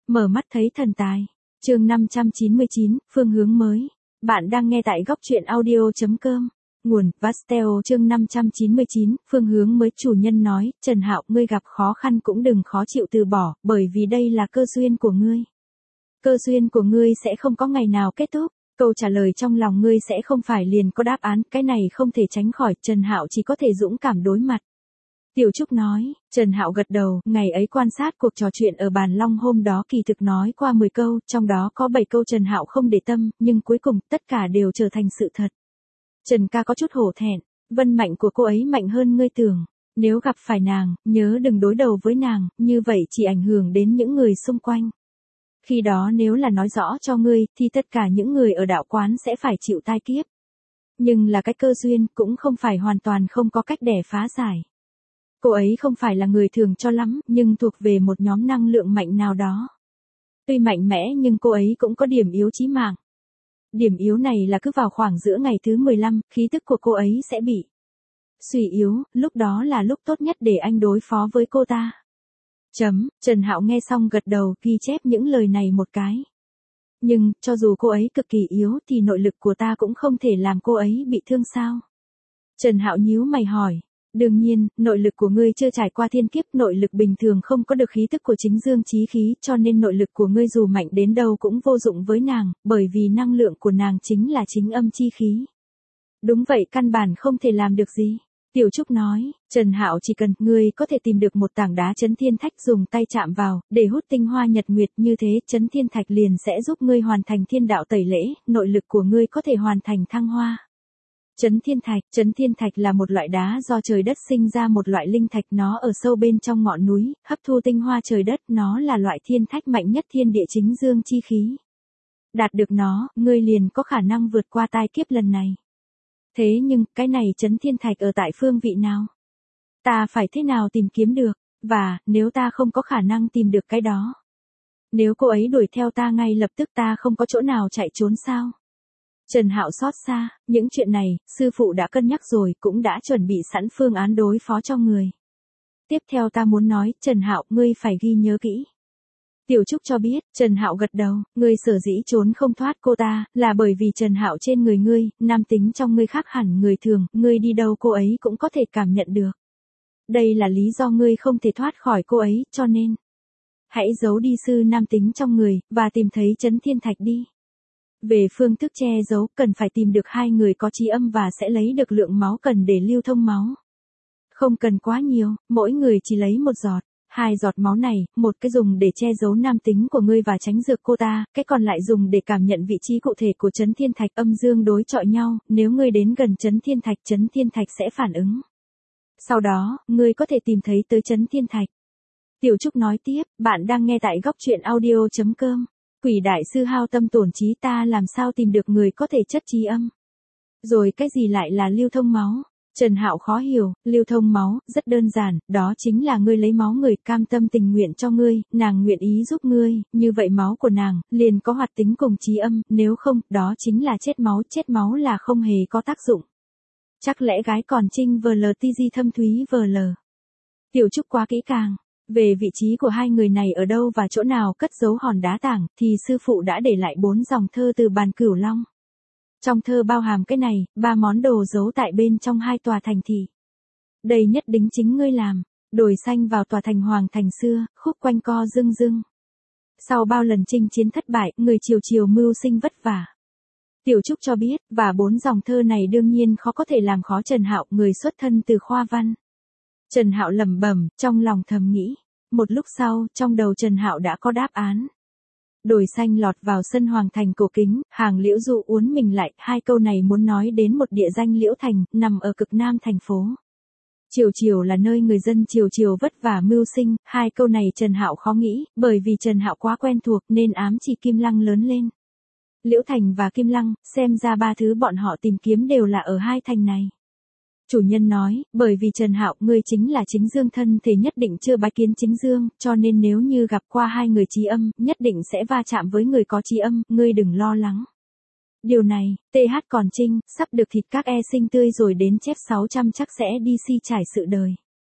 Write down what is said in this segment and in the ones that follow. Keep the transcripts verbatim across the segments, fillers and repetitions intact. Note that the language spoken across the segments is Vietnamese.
Mở mắt thấy thần tài. Chương năm trăm chín mươi chín, phương hướng mới. Bạn đang nghe tại góc truyện audio chấm com. Nguồn: Vasteo. Chương năm trăm chín mươi chín, phương hướng mới. Chủ nhân nói, Trần Hạo, ngươi gặp khó khăn cũng đừng khó chịu từ bỏ, bởi vì đây là cơ duyên của ngươi. Cơ duyên của ngươi sẽ không có ngày nào kết thúc. Câu trả lời trong lòng ngươi sẽ không phải liền có đáp án, cái này không thể tránh khỏi, Trần Hạo chỉ có thể dũng cảm đối mặt. Tiểu Trúc nói. Trần Hạo gật đầu, ngày ấy quan sát cuộc trò chuyện ở bàn long hôm đó kỳ thực nói qua mười câu, trong đó có bảy câu Trần Hạo không để tâm, nhưng cuối cùng tất cả đều trở thành sự thật. Trần ca có chút hổ thẹn, vân mạnh của cô ấy mạnh hơn ngươi tưởng, nếu gặp phải nàng, nhớ đừng đối đầu với nàng, như vậy chỉ ảnh hưởng đến những người xung quanh. Khi đó nếu là nói rõ cho ngươi, thì tất cả những người ở đạo quán sẽ phải chịu tai kiếp. Nhưng là cái cơ duyên, cũng không phải hoàn toàn không có cách để phá giải. Cô ấy không phải là người thường cho lắm, nhưng thuộc về một nhóm năng lượng mạnh nào đó. Tuy mạnh mẽ nhưng cô ấy cũng có điểm yếu chí mạng. Điểm yếu này là cứ vào khoảng giữa ngày thứ mười lăm, khí tức của cô ấy sẽ bị suy yếu, lúc đó là lúc tốt nhất để anh đối phó với cô ta. Chấm, Trần Hạo nghe xong gật đầu, ghi chép những lời này một cái. Nhưng, cho dù cô ấy cực kỳ yếu thì nội lực của ta cũng không thể làm cô ấy bị thương sao? Trần Hạo nhíu mày hỏi. Đương nhiên, nội lực của ngươi chưa trải qua thiên kiếp, nội lực bình thường không có được khí tức của chính dương chí khí, cho nên nội lực của ngươi dù mạnh đến đâu cũng vô dụng với nàng, bởi vì năng lượng của nàng chính là chính âm chi khí. Đúng vậy, căn bản không thể làm được gì. Tiểu Trúc nói. Trần Hạo chỉ cần ngươi có thể tìm được một tảng đá chấn thiên thạch dùng tay chạm vào, để hút tinh hoa nhật nguyệt, như thế chấn thiên thạch liền sẽ giúp ngươi hoàn thành thiên đạo tẩy lễ, nội lực của ngươi có thể hoàn thành thăng hoa. Chấn thiên thạch, chấn thiên thạch là một loại đá do trời đất sinh ra, một loại linh thạch, nó ở sâu bên trong ngọn núi, hấp thu tinh hoa trời đất, nó là loại thiên thạch mạnh nhất thiên địa chính dương chi khí. Đạt được nó, ngươi liền có khả năng vượt qua tai kiếp lần này. Thế nhưng, cái này chấn thiên thạch ở tại phương vị nào? Ta phải thế nào tìm kiếm được? Và, nếu ta không có khả năng tìm được cái đó? Nếu cô ấy đuổi theo ta ngay lập tức, ta không có chỗ nào chạy trốn sao? Trần Hạo xót xa, những chuyện này, sư phụ đã cân nhắc rồi, cũng đã chuẩn bị sẵn phương án đối phó cho người. Tiếp theo ta muốn nói, Trần Hạo, ngươi phải ghi nhớ kỹ. Tiểu Trúc cho biết. Trần Hạo gật đầu, ngươi sở dĩ trốn không thoát cô ta, là bởi vì Trần Hạo trên người ngươi, nam tính trong ngươi khác hẳn người thường, ngươi đi đâu cô ấy cũng có thể cảm nhận được. Đây là lý do ngươi không thể thoát khỏi cô ấy, cho nên hãy giấu đi sư nam tính trong người, và tìm thấy chấn thiên thạch đi. Về phương thức che giấu, cần phải tìm được hai người có chí âm và sẽ lấy được lượng máu cần để lưu thông máu. Không cần quá nhiều, mỗi người chỉ lấy một giọt. Hai giọt máu này, một cái dùng để che giấu nam tính của ngươi và tránh dược cô ta, cái còn lại dùng để cảm nhận vị trí cụ thể của chấn thiên thạch, âm dương đối chọi nhau, nếu ngươi đến gần chấn thiên thạch, chấn thiên thạch sẽ phản ứng. Sau đó, ngươi có thể tìm thấy tới chấn thiên thạch. Tiểu Trúc nói tiếp, bạn đang nghe tại góc truyện audio chấm com. Quỷ đại sư hao tâm tổn trí, ta làm sao tìm được người có thể chất trí âm? Rồi cái gì lại là lưu thông máu? Trần Hạo khó hiểu, lưu thông máu, rất đơn giản, đó chính là ngươi lấy máu người, cam tâm tình nguyện cho ngươi, nàng nguyện ý giúp ngươi, như vậy máu của nàng, liền có hoạt tính cùng trí âm, nếu không, đó chính là chết máu, chết máu là không hề có tác dụng. Chắc lẽ gái còn trinh vờ lờ ti di thâm thúy vờ lờ. Tiểu Trúc quá kỹ càng. Về vị trí của hai người này ở đâu và chỗ nào cất giấu hòn đá tảng, thì sư phụ đã để lại bốn dòng thơ từ bàn Cửu Long. Trong thơ bao hàm cái này, ba món đồ giấu tại bên trong hai tòa thành thị. Đây nhất định chính ngươi làm, đồi xanh vào tòa thành hoàng thành xưa, khúc quanh co dưng dưng. Sau bao lần chinh chiến thất bại, người chiều chiều mưu sinh vất vả. Tiểu Trúc cho biết, và bốn dòng thơ này đương nhiên khó có thể làm khó Trần Hạo, người xuất thân từ khoa văn. Trần Hạo lẩm bẩm, trong lòng thầm nghĩ. Một lúc sau, trong đầu Trần Hạo đã có đáp án. Đồi xanh lọt vào sân hoàng thành cổ kính, hàng liễu dụ uốn mình lại, hai câu này muốn nói đến một địa danh Liễu Thành, nằm ở cực nam thành phố. Chiều chiều là nơi người dân chiều chiều vất vả mưu sinh, hai câu này Trần Hạo khó nghĩ, bởi vì Trần Hạo quá quen thuộc nên ám chỉ Kim Lăng lớn lên. Liễu Thành và Kim Lăng, xem ra ba thứ bọn họ tìm kiếm đều là ở hai thành này. Chủ nhân nói, bởi vì Trần Hạo, ngươi chính là chính dương thân thể, nhất định chưa bái kiến chính dương, cho nên nếu như gặp qua hai người chí âm, nhất định sẽ va chạm với người có chí âm, ngươi đừng lo lắng. Điều này, tê hát còn trinh, sắp được thịt các e sinh tươi rồi đến chép sáu trăm chắc sẽ đi si trải sự đời.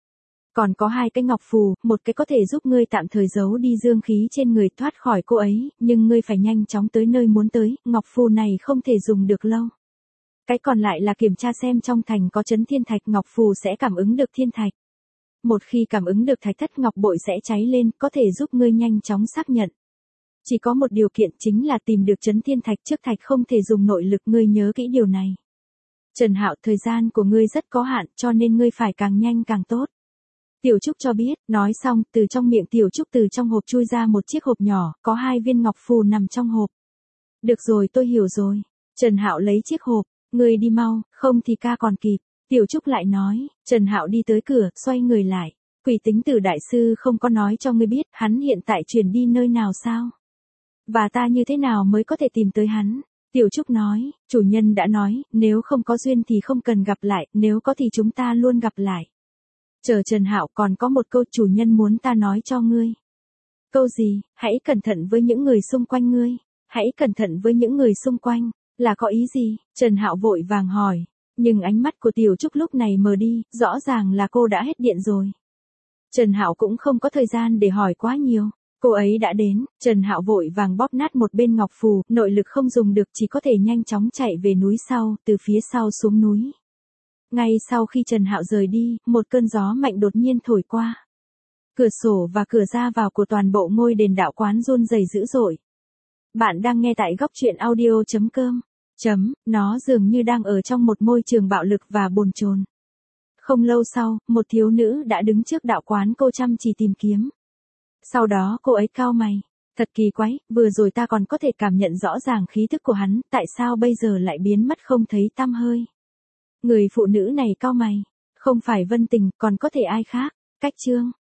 Còn có hai cái ngọc phù, một cái có thể giúp ngươi tạm thời giấu đi dương khí trên người thoát khỏi cô ấy, nhưng ngươi phải nhanh chóng tới nơi muốn tới, ngọc phù này không thể dùng được lâu. Cái còn lại là kiểm tra xem trong thành có chấn thiên thạch, ngọc phù sẽ cảm ứng được thiên thạch. Một khi cảm ứng được thạch thất, ngọc bội sẽ cháy lên, có thể giúp ngươi nhanh chóng xác nhận. Chỉ có một điều kiện, chính là tìm được chấn thiên thạch trước thạch không thể dùng nội lực, ngươi nhớ kỹ điều này. Trần Hạo, thời gian của ngươi rất có hạn, cho nên ngươi phải càng nhanh càng tốt. Tiểu Trúc cho biết, nói xong, từ trong miệng Tiểu Trúc từ trong hộp chui ra một chiếc hộp nhỏ, có hai viên ngọc phù nằm trong hộp. Được rồi, tôi hiểu rồi. Trần Hạo lấy chiếc hộp, ngươi đi mau, không thì ca còn kịp. Tiểu Trúc lại nói, Trần Hạo đi tới cửa, xoay người lại. Quỷ tính tử đại sư không có nói cho ngươi biết, hắn hiện tại chuyển đi nơi nào sao? Và ta như thế nào mới có thể tìm tới hắn? Tiểu Trúc nói, chủ nhân đã nói, nếu không có duyên thì không cần gặp lại, nếu có thì chúng ta luôn gặp lại. Chờ Trần Hạo, còn có một câu chủ nhân muốn ta nói cho ngươi. Câu gì? Hãy cẩn thận với những người xung quanh ngươi. Hãy cẩn thận với những người xung quanh. Là có ý gì? Trần Hạo vội vàng hỏi. Nhưng ánh mắt của Tiểu Trúc lúc này mờ đi, rõ ràng là cô đã hết điện rồi. Trần Hạo cũng không có thời gian để hỏi quá nhiều. Cô ấy đã đến, Trần Hạo vội vàng bóp nát một bên ngọc phù, nội lực không dùng được, chỉ có thể nhanh chóng chạy về núi sau, từ phía sau xuống núi. Ngay sau khi Trần Hạo rời đi, một cơn gió mạnh đột nhiên thổi qua. Cửa sổ và cửa ra vào của toàn bộ ngôi đền đạo quán run rẩy dữ dội. Bạn đang nghe tại góc truyện audio chấm com. Chấm, nó dường như đang ở trong một môi trường bạo lực và bồn chồn. Không lâu sau, một thiếu nữ đã đứng trước đạo quán, cô chăm chỉ tìm kiếm. Sau đó cô ấy cau mày. Thật kỳ quái, vừa rồi ta còn có thể cảm nhận rõ ràng khí thức của hắn, tại sao bây giờ lại biến mất không thấy tăm hơi? Người phụ nữ này cau mày. Không phải Vân Tình, còn có thể ai khác? Cách chương.